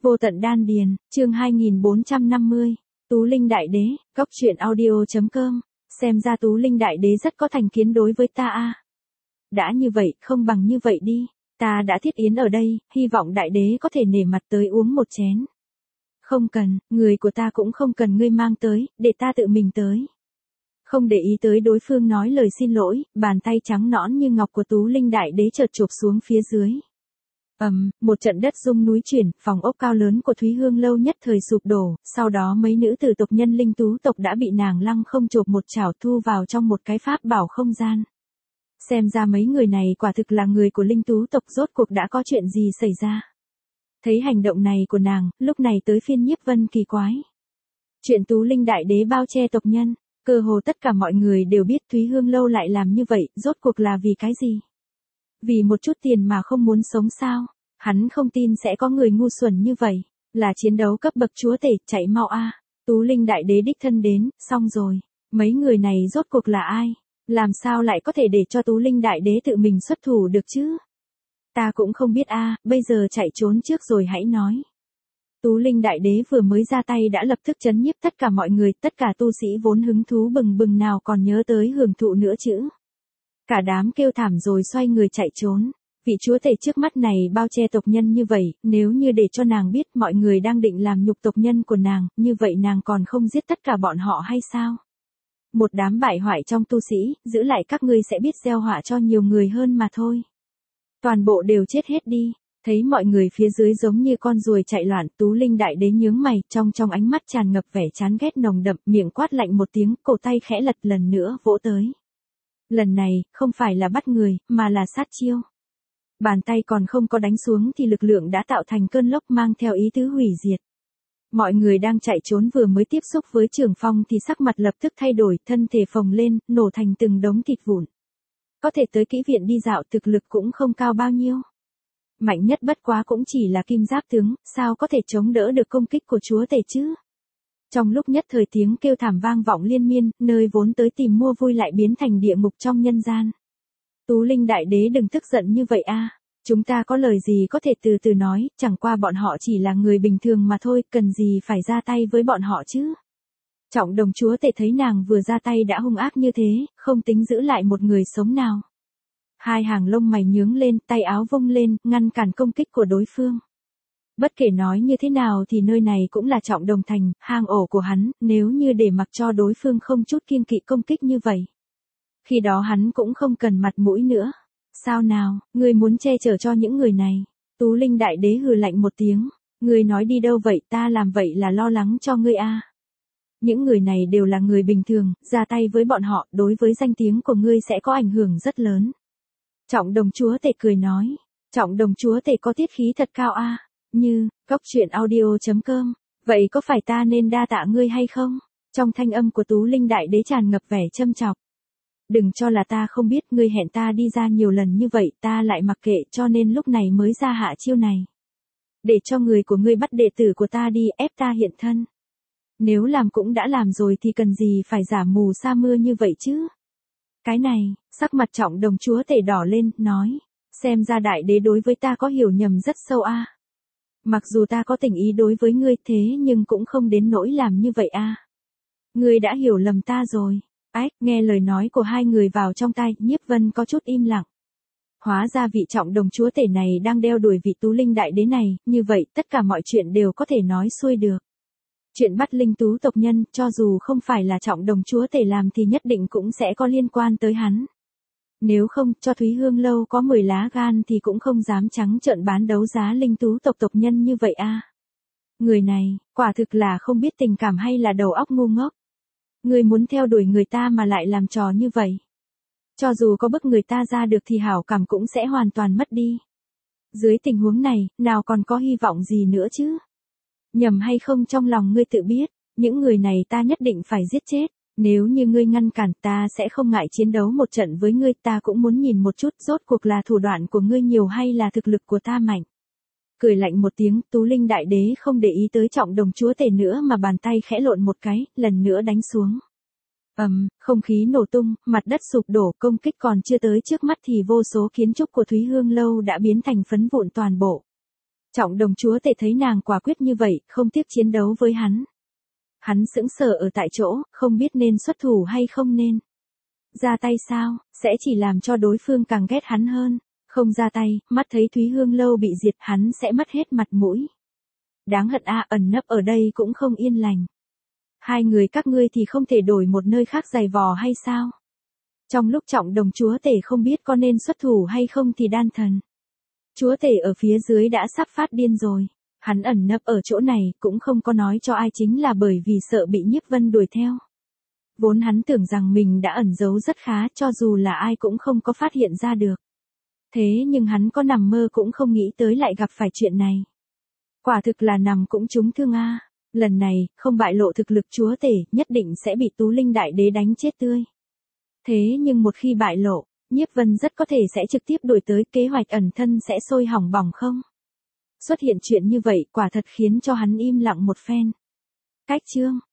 Vô tận đan điền, chương 2450, Tú Linh Đại Đế, Cóc truyện audio.com, xem ra Tú Linh Đại Đế rất có thành kiến đối với ta a. Đã như vậy, không bằng như vậy đi, ta đã thiết yến ở đây, hy vọng Đại Đế có thể nể mặt tới uống một chén. Không cần, người của ta cũng không cần ngươi mang tới, để ta tự mình tới. Không để ý tới đối phương nói lời xin lỗi, bàn tay trắng nõn như ngọc của Tú Linh Đại Đế chợt chộp xuống phía dưới. Một trận đất rung núi chuyển, phòng ốc cao lớn của Thúy Hương lâu nhất thời sụp đổ, sau đó mấy nữ tử tộc nhân Linh Tú tộc đã bị nàng lăng không chộp một chảo thu vào trong một cái pháp bảo không gian. Xem ra mấy người này quả thực là người của Linh Tú tộc, rốt cuộc đã có chuyện gì xảy ra. Thấy hành động này của nàng, lúc này tới phiên Nhiếp Vân kỳ quái. Chuyện Tú Linh Đại Đế bao che tộc nhân, cơ hồ tất cả mọi người đều biết Thúy Hương lâu lại làm như vậy, rốt cuộc là vì cái gì? Vì một chút tiền mà không muốn sống sao? Hắn không tin sẽ có người ngu xuẩn như vậy. Là chiến đấu cấp bậc chúa tể, chạy mau a. Tú Linh Đại Đế đích thân đến, xong rồi. Mấy người này rốt cuộc là ai? Làm sao lại có thể để cho Tú Linh Đại Đế tự mình xuất thủ được chứ? Ta cũng không biết a, bây giờ chạy trốn trước rồi hãy nói. Tú Linh Đại Đế vừa mới ra tay đã lập tức trấn nhiếp tất cả mọi người, tất cả tu sĩ vốn hứng thú bừng bừng nào còn nhớ tới hưởng thụ nữa chứ. Cả đám kêu thảm rồi xoay người chạy trốn. Vị chúa tể trước mắt này bao che tộc nhân như vậy, nếu như để cho nàng biết mọi người đang định làm nhục tộc nhân của nàng, như vậy nàng còn không giết tất cả bọn họ hay sao? Một đám bại hoại trong tu sĩ, giữ lại các ngươi sẽ biết gieo họa cho nhiều người hơn mà thôi. Toàn bộ đều chết hết đi. Thấy mọi người phía dưới giống như con ruồi chạy loạn, Tú Linh Đại Đế nhướng mày, trong ánh mắt tràn ngập vẻ chán ghét nồng đậm, miệng quát lạnh một tiếng, cổ tay khẽ lật lần nữa vỗ tới. Lần này, không phải là bắt người, mà là sát chiêu. Bàn tay còn không có đánh xuống thì lực lượng đã tạo thành cơn lốc mang theo ý tứ hủy diệt. Mọi người đang chạy trốn vừa mới tiếp xúc với Trường Phong thì sắc mặt lập tức thay đổi, thân thể phồng lên, nổ thành từng đống thịt vụn. Có thể tới kỹ viện đi dạo, thực lực cũng không cao bao nhiêu. Mạnh nhất bất quá cũng chỉ là kim giáp tướng, sao có thể chống đỡ được công kích của chúa tể chứ? Trong lúc nhất thời tiếng kêu thảm vang vọng liên miên, nơi vốn tới tìm mua vui lại biến thành địa ngục trong nhân gian. Tú Linh Đại Đế đừng tức giận như vậy a. Chúng ta có lời gì có thể từ từ nói, chẳng qua bọn họ chỉ là người bình thường mà thôi, cần gì phải ra tay với bọn họ chứ? Trọng Đồng chúa tể thấy nàng vừa ra tay đã hung ác như thế, không tính giữ lại một người sống nào. Hai hàng lông mày nhướng lên, tay áo vung lên, ngăn cản công kích của đối phương. Bất kể nói như thế nào thì nơi này cũng là Trọng Đồng thành, hang ổ của hắn, nếu như để mặc cho đối phương không chút kiêng kỵ công kích như vậy. Khi đó hắn cũng không cần mặt mũi nữa. Sao nào, ngươi muốn che chở cho những người này? Tú Linh Đại Đế hừ lạnh một tiếng. Ngươi nói đi đâu vậy, ta làm vậy là lo lắng cho ngươi a. Những người này đều là người bình thường, ra tay với bọn họ, đối với danh tiếng của ngươi sẽ có ảnh hưởng rất lớn. Trọng Đồng chúa tể cười nói. Trọng Đồng chúa tể có tiết khí thật cao a. Như, Cóc truyện audio.com. Vậy có phải ta nên đa tạ ngươi hay không? Trong thanh âm của Tú Linh Đại Đế tràn ngập vẻ châm chọc. Đừng cho là ta không biết, ngươi hẹn ta đi ra nhiều lần như vậy, ta lại mặc kệ, cho nên lúc này mới ra hạ chiêu này. Để cho người của ngươi bắt đệ tử của ta đi, ép ta hiện thân. Nếu làm cũng đã làm rồi thì cần gì phải giả mù sa mưa như vậy chứ? Cái này, sắc mặt Trọng Đồng chúa tể đỏ lên, nói. Xem ra Đại Đế đối với ta có hiểu nhầm rất sâu a. Mặc dù ta có tình ý đối với ngươi thế nhưng cũng không đến nỗi làm như vậy a. Ngươi đã hiểu lầm ta rồi. Ách, nghe lời nói của hai người vào trong tai, Nhiếp Vân có chút im lặng. Hóa ra vị Trọng Đồng chúa tể này đang đeo đuổi vị Tú Linh Đại Đế này, như vậy tất cả mọi chuyện đều có thể nói xuôi được. Chuyện bắt Linh Tú tộc nhân, cho dù không phải là Trọng Đồng chúa tể làm thì nhất định cũng sẽ có liên quan tới hắn. Nếu không, cho Thúy Hương lâu có 10 lá gan thì cũng không dám trắng trợn bán đấu giá Linh Tú tộc nhân như vậy a. Người này, quả thực là không biết tình cảm hay là đầu óc ngu ngốc. Người muốn theo đuổi người ta mà lại làm trò như vậy. Cho dù có bức người ta ra được thì hảo cảm cũng sẽ hoàn toàn mất đi. Dưới tình huống này, nào còn có hy vọng gì nữa chứ? Nhầm hay không trong lòng ngươi tự biết, những người này ta nhất định phải giết chết. Nếu như ngươi ngăn cản ta sẽ không ngại chiến đấu một trận với ngươi, ta cũng muốn nhìn một chút rốt cuộc là thủ đoạn của ngươi nhiều hay là thực lực của ta mạnh. Cười lạnh một tiếng, Tú Linh Đại Đế không để ý tới Trọng Đồng chúa tể nữa mà bàn tay khẽ lộn một cái, lần nữa đánh xuống. Không khí nổ tung, mặt đất sụp đổ, công kích còn chưa tới trước mắt thì vô số kiến trúc của Thúy Hương lâu đã biến thành phấn vụn toàn bộ. Trọng Đồng chúa tể thấy nàng quả quyết như vậy, không tiếc chiến đấu với hắn. Hắn sững sờ ở tại chỗ, không biết nên xuất thủ hay không nên. Ra tay sao, sẽ chỉ làm cho đối phương càng ghét hắn hơn. Không ra tay, mắt thấy Thúy Hương Lâu bị diệt hắn sẽ mất hết mặt mũi. Đáng hận a, ẩn nấp ở đây cũng không yên lành. Hai người các ngươi thì không thể đổi một nơi khác giày vò hay sao? Trong lúc Trọng Đồng chúa tể không biết có nên xuất thủ hay không thì Đan Thần chúa tể ở phía dưới đã sắp phát điên rồi. Hắn ẩn nấp ở chỗ này cũng không có nói cho ai, chính là bởi vì sợ bị Nhiếp Vân đuổi theo. Vốn hắn tưởng rằng mình đã ẩn giấu rất khá, cho dù là ai cũng không có phát hiện ra được. Thế nhưng hắn có nằm mơ cũng không nghĩ tới lại gặp phải chuyện này. Quả thực là nằm cũng trúng thương a. Lần này, không bại lộ thực lực chúa tể, nhất định sẽ bị Tú Linh Đại Đế đánh chết tươi. Thế nhưng một khi bại lộ, Nhiếp Vân rất có thể sẽ trực tiếp đuổi tới, kế hoạch ẩn thân sẽ sôi hỏng bỏng không? Xuất hiện chuyện như vậy quả thật khiến cho hắn im lặng một phen. Cách chương